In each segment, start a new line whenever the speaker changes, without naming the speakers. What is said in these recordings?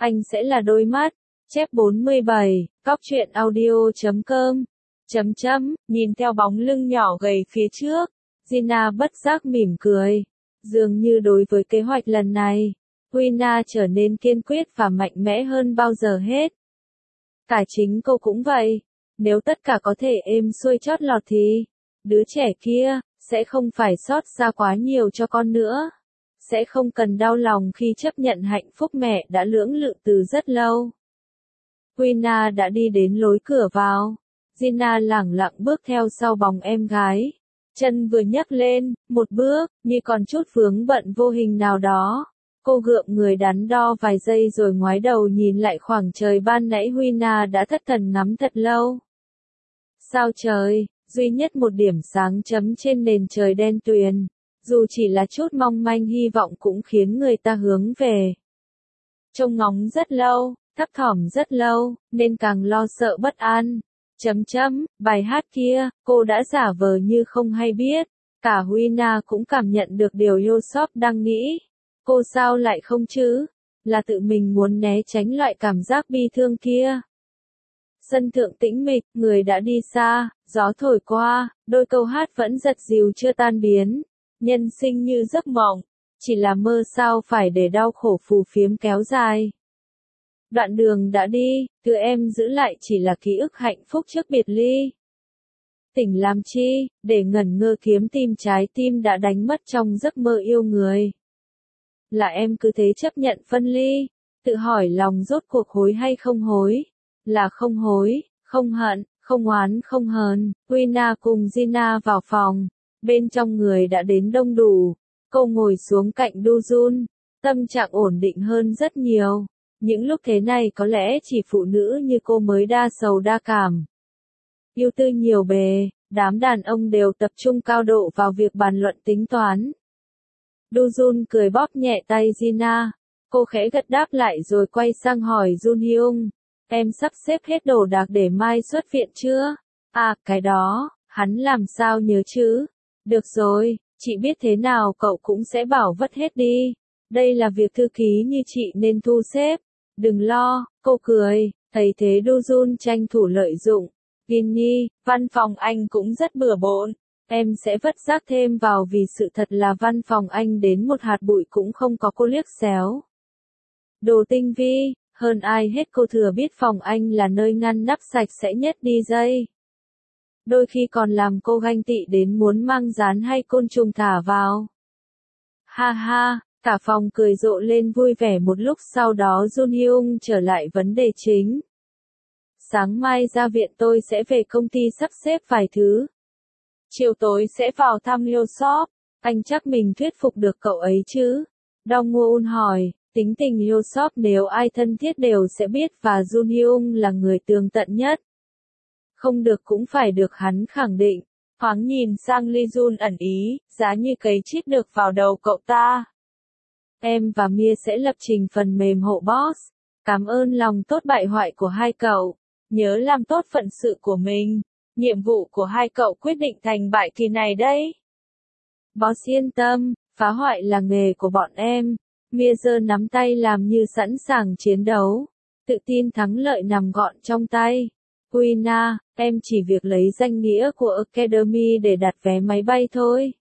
anh sẽ là đôi mắt. Chép 47, coctruyện.audio.com. Nhìn theo bóng lưng nhỏ gầy phía trước, Gina bất giác mỉm cười. Dường như đối với kế hoạch lần này, Wina trở nên kiên quyết và mạnh mẽ hơn bao giờ hết. Cả chính cô cũng vậy. Nếu tất cả có thể êm xuôi chót lọt thì, đứa trẻ kia, sẽ không phải xót xa quá nhiều cho con nữa. Sẽ không cần đau lòng khi chấp nhận hạnh phúc mẹ đã lưỡng lự từ rất lâu. Wina đã đi đến lối cửa vào. Gina lẳng lặng bước theo sau bóng em gái. Chân vừa nhấc lên, một bước, như còn chút vướng bận vô hình nào đó. Cô gượng người đắn đo vài giây rồi ngoái đầu nhìn lại khoảng trời ban nãy Wina đã thất thần ngắm thật lâu. Sao trời, duy nhất một điểm sáng chấm trên nền trời đen tuyền. Dù chỉ là chút mong manh hy vọng cũng khiến người ta hướng về. Trông ngóng rất lâu, thấp thỏm rất lâu, nên càng lo sợ bất an. Bài hát kia, cô đã giả vờ như không hay biết. Cả Wina cũng cảm nhận được điều Yosop đang nghĩ. Cô sao lại không chứ? Là tự mình muốn né tránh loại cảm giác bi thương kia. Sân thượng tĩnh mịch, người đã đi xa, gió thổi qua, đôi câu hát vẫn giật dìu chưa tan biến. Nhân sinh như giấc mộng, chỉ là mơ sao phải để đau khổ phù phiếm kéo dài. Đoạn đường đã đi, thứ em giữ lại chỉ là ký ức hạnh phúc trước biệt ly. Tỉnh làm chi, để ngẩn ngơ kiếm tìm trái tim đã đánh mất trong giấc mơ yêu người. Là em cứ thế chấp nhận phân ly, tự hỏi lòng rốt cuộc hối hay không hối. Là không hối, không hận, không oán không hờn. Wina cùng Gina vào phòng, bên trong người đã đến đông đủ. Cô ngồi xuống cạnh Du-jun, tâm trạng ổn định hơn rất nhiều. Những lúc thế này có lẽ chỉ phụ nữ như cô mới đa sầu đa cảm. Yêu tư nhiều bề, đám đàn ông đều tập trung cao độ vào việc bàn luận tính toán. Du-jun cười bóp nhẹ tay Gina, cô khẽ gật đáp lại rồi quay sang hỏi Jun-hyung, em sắp xếp hết đồ đạc để mai xuất viện chưa? À, cái đó, hắn làm sao nhớ chứ? Được rồi, chị biết thế nào cậu cũng sẽ bảo vất hết đi. Đây là việc thư ký như chị nên thu xếp. Đừng lo, cô cười, thấy thế Du-jun tranh thủ lợi dụng. Ginny, văn phòng anh cũng rất bừa bộn. Em sẽ vất rác thêm vào vì sự thật là văn phòng anh đến một hạt bụi cũng không có, cô liếc xéo. Đồ tinh vi, hơn ai hết cô thừa biết phòng anh là nơi ngăn nắp sạch sẽ nhất đi dây. Đôi khi còn làm cô ganh tị đến muốn mang dán hay côn trùng thả vào. Ha ha, cả phòng cười rộ lên vui vẻ một lúc, sau đó Jun-hyung trở lại vấn đề chính. Sáng mai ra viện tôi sẽ về công ty sắp xếp vài thứ. Chiều tối sẽ vào thăm Yosop, anh chắc mình thuyết phục được cậu ấy chứ? Dong-won hỏi, tính tình Yosop nếu ai thân thiết đều sẽ biết và Jun-hyung là người tường tận nhất. Không được cũng phải được, hắn khẳng định. Thoáng nhìn sang Lee-jun ẩn ý, giá như cấy chip được vào đầu cậu ta. Em và Mia sẽ lập trình phần mềm hộ boss. Cảm ơn lòng tốt bại hoại của hai cậu. Nhớ làm tốt phận sự của mình. Nhiệm vụ của hai cậu quyết định thành bại kỳ này đấy. Boss yên tâm, phá hoại là nghề của bọn em. Mia giơ nắm tay làm như sẵn sàng chiến đấu. Tự tin thắng lợi nằm gọn trong tay. Wina, em chỉ việc lấy danh nghĩa của Academy để đặt vé máy bay thôi.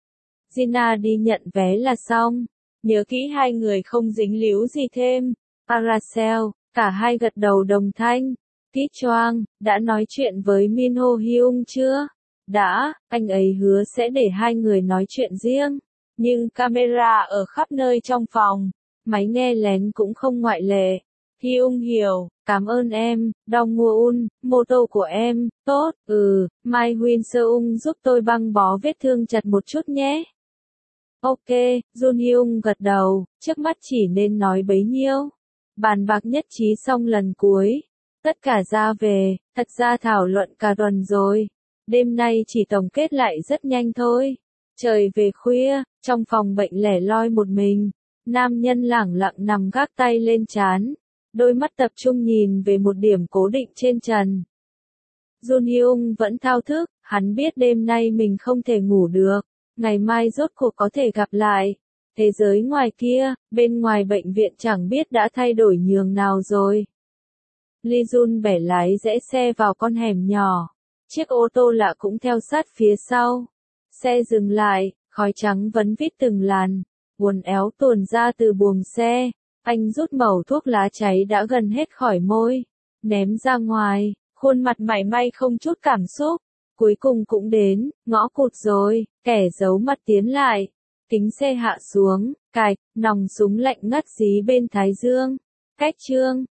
Gina đi nhận vé là xong. Nhớ kỹ hai người không dính líu gì thêm. Paracel, cả hai gật đầu đồng thanh. Ki Choang, đã nói chuyện với Min Ho Hyung chưa? Đã, anh ấy hứa sẽ để hai người nói chuyện riêng. Nhưng camera ở khắp nơi trong phòng. Máy nghe lén cũng không ngoại lệ. Hyung hiểu, cảm ơn em, Dong-won, mô tô của em, tốt, mai Huyên Seung giúp tôi băng bó vết thương chặt một chút nhé. Ok, Jun-hyung gật đầu, trước mắt chỉ nên nói bấy nhiêu. Bàn bạc nhất trí xong lần cuối. Tất cả ra về, thật ra thảo luận cả tuần rồi. Đêm nay chỉ tổng kết lại rất nhanh thôi. Trời về khuya, trong phòng bệnh lẻ loi một mình. Nam nhân lẳng lặng nằm gác tay lên trán. Đôi mắt tập trung nhìn về một điểm cố định trên trần. Jun-hyung vẫn thao thức, hắn biết đêm nay mình không thể ngủ được. Ngày mai rốt cuộc có thể gặp lại. Thế giới ngoài kia, bên ngoài bệnh viện chẳng biết đã thay đổi nhường nào rồi. Lee Jun bẻ lái rẽ xe vào con hẻm nhỏ. Chiếc ô tô lạ cũng theo sát phía sau. Xe dừng lại, khói trắng vấn vít từng làn. Buồn éo tuồn ra từ buồng xe. Anh rút mẩu thuốc lá cháy đã gần hết khỏi môi. Ném ra ngoài, khuôn mặt mảy may không chút cảm xúc. Cuối cùng cũng đến, ngõ cụt rồi, kẻ giấu mặt tiến lại. Kính xe hạ xuống, cạch, nòng súng lạnh ngắt dí bên thái dương. Cách trương.